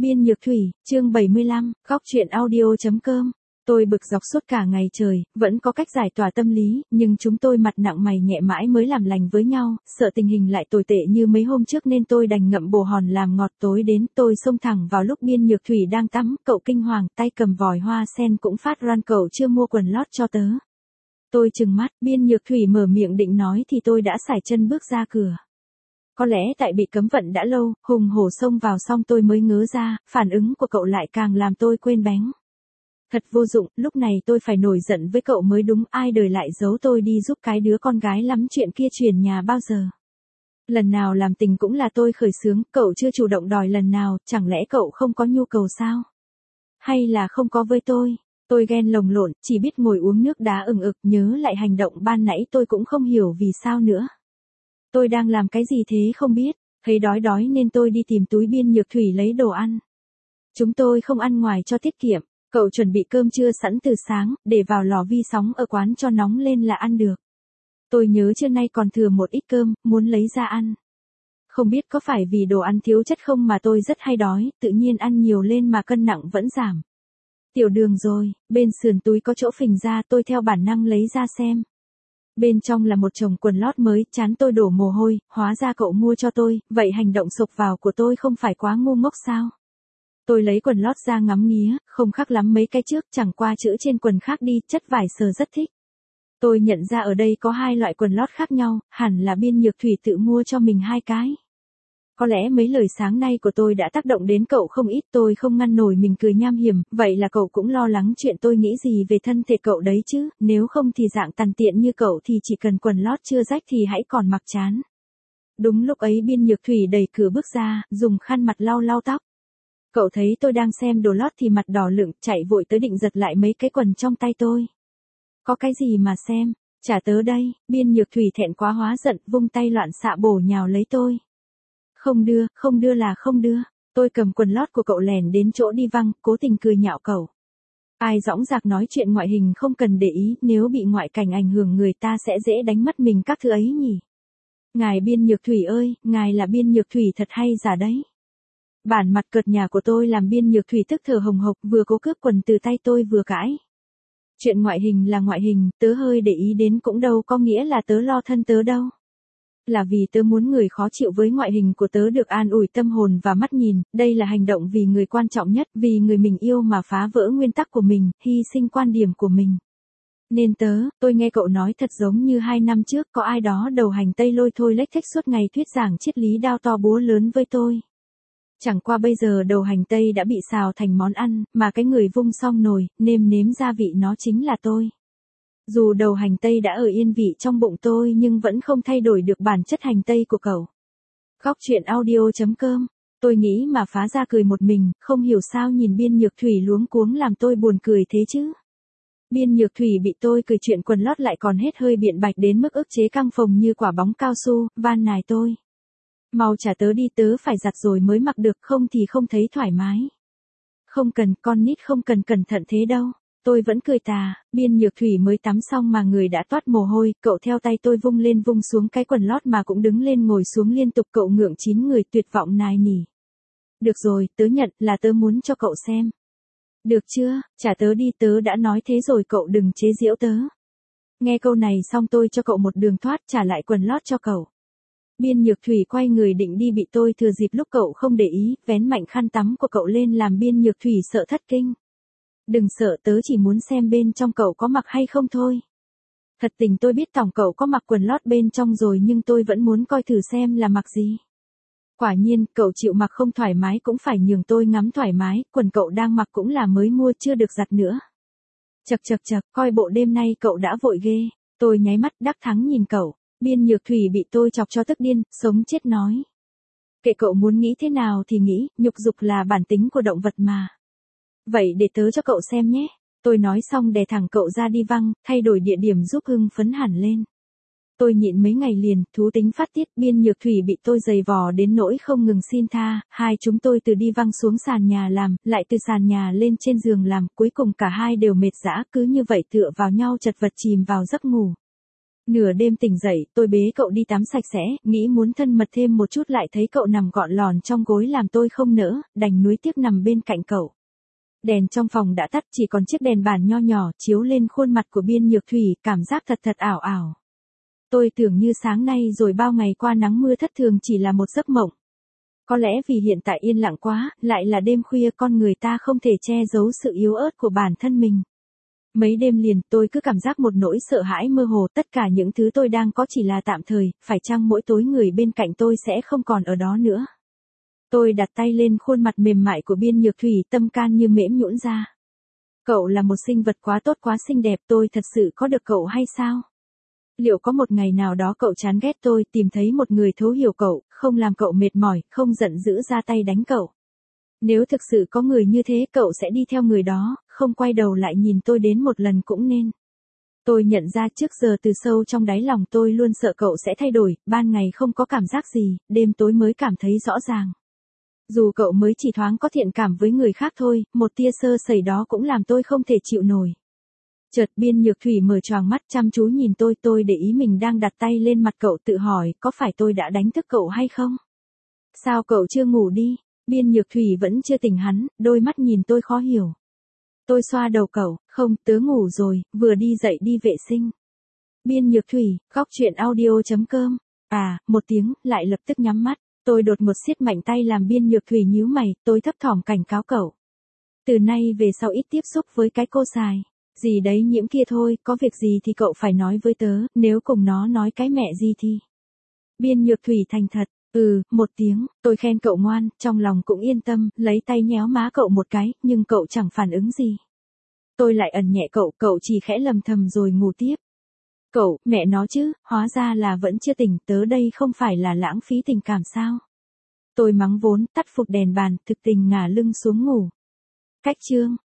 Biên Nhược Thủy, chương 75, góc truyện audio.com. Tôi bực dọc suốt cả ngày trời, vẫn có cách giải tỏa tâm lý, nhưng chúng tôi mặt nặng mày nhẹ mãi mới làm lành với nhau, sợ tình hình lại tồi tệ như mấy hôm trước nên tôi đành ngậm bồ hòn làm ngọt. Tối đến tôi xông thẳng vào lúc Biên Nhược Thủy đang tắm, cậu kinh hoàng, tay cầm vòi hoa sen cũng phát ran, cậu chưa mua quần lót cho tớ. Tôi trừng mắt, Biên Nhược Thủy mở miệng định nói thì tôi đã sải chân bước ra cửa. Có lẽ tại bị cấm vận đã lâu, hùng hổ xông vào xong tôi mới ngớ ra, phản ứng của cậu lại càng làm tôi quên bén. Thật vô dụng, lúc này tôi phải nổi giận với cậu mới đúng, ai đời lại giấu tôi đi giúp cái đứa con gái lắm chuyện kia chuyển nhà bao giờ. Lần nào làm tình cũng là tôi khởi xướng, cậu chưa chủ động đòi lần nào, chẳng lẽ cậu không có nhu cầu sao? Hay là không có với tôi? Tôi ghen lồng lộn, chỉ biết ngồi uống nước đá ừng ực, nhớ lại hành động ban nãy tôi cũng không hiểu vì sao nữa. Tôi đang làm cái gì thế không biết, thấy đói nên tôi đi tìm túi Biên Nhược Thủy lấy đồ ăn. Chúng tôi không ăn ngoài cho tiết kiệm, cậu chuẩn bị cơm trưa sẵn từ sáng, để vào lò vi sóng ở quán cho nóng lên là ăn được. Tôi nhớ trưa nay còn thừa một ít cơm, muốn lấy ra ăn. Không biết có phải vì đồ ăn thiếu chất không mà tôi rất hay đói, tự nhiên ăn nhiều lên mà cân nặng vẫn giảm. Tiểu Đường rồi, bên sườn túi có chỗ phình ra, tôi theo bản năng lấy ra xem. Bên trong là một chồng quần lót mới, trán tôi đổ mồ hôi, hóa ra cậu mua cho tôi, vậy hành động sộc vào của tôi không phải quá ngu ngốc sao? Tôi lấy quần lót ra ngắm nghía, không khác lắm mấy cái trước, chẳng qua chữ trên quần khác đi, chất vải sờ rất thích. Tôi nhận ra ở đây có hai loại quần lót khác nhau, hẳn là Biên Nhược Thủy tự mua cho mình hai cái. Có lẽ mấy lời sáng nay của tôi đã tác động đến cậu không ít, tôi không ngăn nổi mình cười nham hiểm, vậy là cậu cũng lo lắng chuyện tôi nghĩ gì về thân thể cậu đấy chứ, nếu không thì dạng tàn tiện như cậu thì chỉ cần quần lót chưa rách thì hãy còn mặc chán. Đúng lúc ấy Biên Nhược Thủy đẩy cửa bước ra, dùng khăn mặt lau lau tóc. Cậu thấy tôi đang xem đồ lót thì mặt đỏ lựng, chạy vội tới định giật lại mấy cái quần trong tay tôi. Có cái gì mà xem, trả tớ đây. Biên Nhược Thủy thẹn quá hóa giận, vung tay loạn xạ bổ nhào lấy tôi. Không đưa là không đưa. Tôi cầm quần lót của cậu lèn đến chỗ đi văng, cố tình cười nhạo cậu. Ai dõng dạc nói chuyện ngoại hình không cần để ý, nếu bị ngoại cảnh ảnh hưởng người ta sẽ dễ đánh mất mình các thứ ấy nhỉ. Ngài Biên Nhược Thủy ơi, ngài là Biên Nhược Thủy thật hay giả đấy. Bản mặt cợt nhà của tôi làm Biên Nhược Thủy tức thở hồng hộc, vừa cố cướp quần từ tay tôi vừa cãi. Chuyện ngoại hình là ngoại hình, tớ hơi để ý đến cũng đâu có nghĩa là tớ lo thân tớ đâu. Là vì tớ muốn người khó chịu với ngoại hình của tớ được an ủi tâm hồn và mắt nhìn, đây là hành động vì người quan trọng nhất, vì người mình yêu mà phá vỡ nguyên tắc của mình, hy sinh quan điểm của mình. Nên tôi nghe cậu nói thật giống như 2 năm trước có ai đó đầu hành tây lôi thôi lếch thếch suốt ngày thuyết giảng triết lý đao to búa lớn với tôi. Chẳng qua bây giờ đầu hành tây đã bị xào thành món ăn, mà cái người vung xong nồi, nêm nếm gia vị nó chính là tôi. Dù đầu hành tây đã ở yên vị trong bụng tôi nhưng vẫn không thay đổi được bản chất hành tây của cậu. Góc truyện audio.com. Tôi nghĩ mà phá ra cười một mình, không hiểu sao nhìn Biên Nhược Thủy luống cuống làm tôi buồn cười thế chứ. Biên Nhược Thủy bị tôi cười chuyện quần lót lại còn hết hơi biện bạch đến mức ức chế căng phồng như quả bóng cao su, van nài tôi. Mau trả tớ đi, tớ phải giặt rồi mới mặc được, không thì không thấy thoải mái. Không cần, con nít không cần cẩn thận thế đâu. Tôi vẫn cười tà, Biên Nhược Thủy mới tắm xong mà người đã toát mồ hôi, cậu theo tay tôi vung lên vung xuống cái quần lót mà cũng đứng lên ngồi xuống liên tục, cậu ngượng chín người tuyệt vọng nài nỉ. Được rồi, tớ nhận là tớ muốn cho cậu xem. Được chưa, trả tớ đi, tớ đã nói thế rồi, cậu đừng chế giễu tớ. Nghe câu này xong tôi cho cậu một đường thoát, trả lại quần lót cho cậu. Biên Nhược Thủy quay người định đi bị tôi thừa dịp lúc cậu không để ý, vén mạnh khăn tắm của cậu lên làm Biên Nhược Thủy sợ thất kinh. Đừng sợ, tớ chỉ muốn xem bên trong cậu có mặc hay không thôi. Thật tình tôi biết tổng cậu có mặc quần lót bên trong rồi nhưng tôi vẫn muốn coi thử xem là mặc gì. Quả nhiên, cậu chịu mặc không thoải mái cũng phải nhường tôi ngắm thoải mái, quần cậu đang mặc cũng là mới mua chưa được giặt nữa. Chậc, coi bộ đêm nay cậu đã vội ghê. Tôi nháy mắt đắc thắng nhìn cậu. Biên Nhược Thủy bị tôi chọc cho tức điên, sống chết nói. Kệ cậu muốn nghĩ thế nào thì nghĩ, nhục dục là bản tính của động vật mà. Vậy để tớ cho cậu xem nhé. Tôi nói xong đè thẳng cậu ra đi văng, thay đổi địa điểm giúp hưng phấn hẳn lên. Tôi nhịn mấy ngày liền, thú tính phát tiết, Biên Nhược Thủy bị tôi giày vò đến nỗi không ngừng xin tha, hai chúng tôi từ đi văng xuống sàn nhà làm, lại từ sàn nhà lên trên giường làm, cuối cùng cả hai đều mệt dã, cứ như vậy tựa vào nhau chật vật chìm vào giấc ngủ. Nửa đêm tỉnh dậy, tôi bế cậu đi tắm sạch sẽ, nghĩ muốn thân mật thêm một chút lại thấy cậu nằm gọn lòn trong gối làm tôi không nỡ, đành nuối tiếc nằm bên cạnh cậu. Đèn trong phòng đã tắt, chỉ còn chiếc đèn bàn nho nhỏ chiếu lên khuôn mặt của Biên Nhược Thủy, cảm giác thật thật ảo ảo. Tôi tưởng như sáng nay rồi bao ngày qua nắng mưa thất thường chỉ là một giấc mộng. Có lẽ vì hiện tại yên lặng quá, lại là đêm khuya con người ta không thể che giấu sự yếu ớt của bản thân mình. Mấy đêm liền tôi cứ cảm giác một nỗi sợ hãi mơ hồ, tất cả những thứ tôi đang có chỉ là tạm thời, phải chăng mỗi tối người bên cạnh tôi sẽ không còn ở đó nữa. Tôi đặt tay lên khuôn mặt mềm mại của Biên Nhược Thủy, tâm can như mễm nhũn ra. Cậu là một sinh vật quá tốt quá xinh đẹp, tôi thật sự có được cậu hay sao? Liệu có một ngày nào đó cậu chán ghét tôi, tìm thấy một người thấu hiểu cậu, không làm cậu mệt mỏi, không giận dữ ra tay đánh cậu? Nếu thực sự có người như thế, cậu sẽ đi theo người đó, không quay đầu lại nhìn tôi đến một lần cũng nên. Tôi nhận ra trước giờ từ sâu trong đáy lòng tôi luôn sợ cậu sẽ thay đổi, ban ngày không có cảm giác gì, đêm tối mới cảm thấy rõ ràng. Dù cậu mới chỉ thoáng có thiện cảm với người khác thôi, một tia sơ sẩy đó cũng làm tôi không thể chịu nổi. Chợt Biên Nhược Thủy mở choàng mắt chăm chú nhìn tôi để ý mình đang đặt tay lên mặt cậu, tự hỏi có phải tôi đã đánh thức cậu hay không? Sao cậu chưa ngủ đi? Biên Nhược Thủy vẫn chưa tỉnh hắn, đôi mắt nhìn tôi khó hiểu. Tôi xoa đầu cậu, không, tớ ngủ rồi, vừa đi dậy đi vệ sinh. Biên Nhược Thủy, góc chuyện audio.com. Một tiếng, lại lập tức nhắm mắt. Tôi đột ngột siết mạnh tay làm Biên Nhược Thủy nhíu mày, tôi thấp thỏm cảnh cáo cậu. Từ nay về sau ít tiếp xúc với cái cô xài. Gì đấy nhiễm kia thôi, có việc gì thì cậu phải nói với tớ, nếu cùng nó nói cái mẹ gì thì. Biên Nhược Thủy thành thật, một tiếng, tôi khen cậu ngoan, trong lòng cũng yên tâm, lấy tay nhéo má cậu một cái, nhưng cậu chẳng phản ứng gì. Tôi lại ẩn nhẹ cậu chỉ khẽ lầm thầm rồi ngủ tiếp. Cậu, mẹ nó chứ, hóa ra là vẫn chưa tỉnh, tớ đây không phải là lãng phí tình cảm sao? Tôi mắng vốn, tắt phục đèn bàn, thực tình ngả lưng xuống ngủ. Cách chương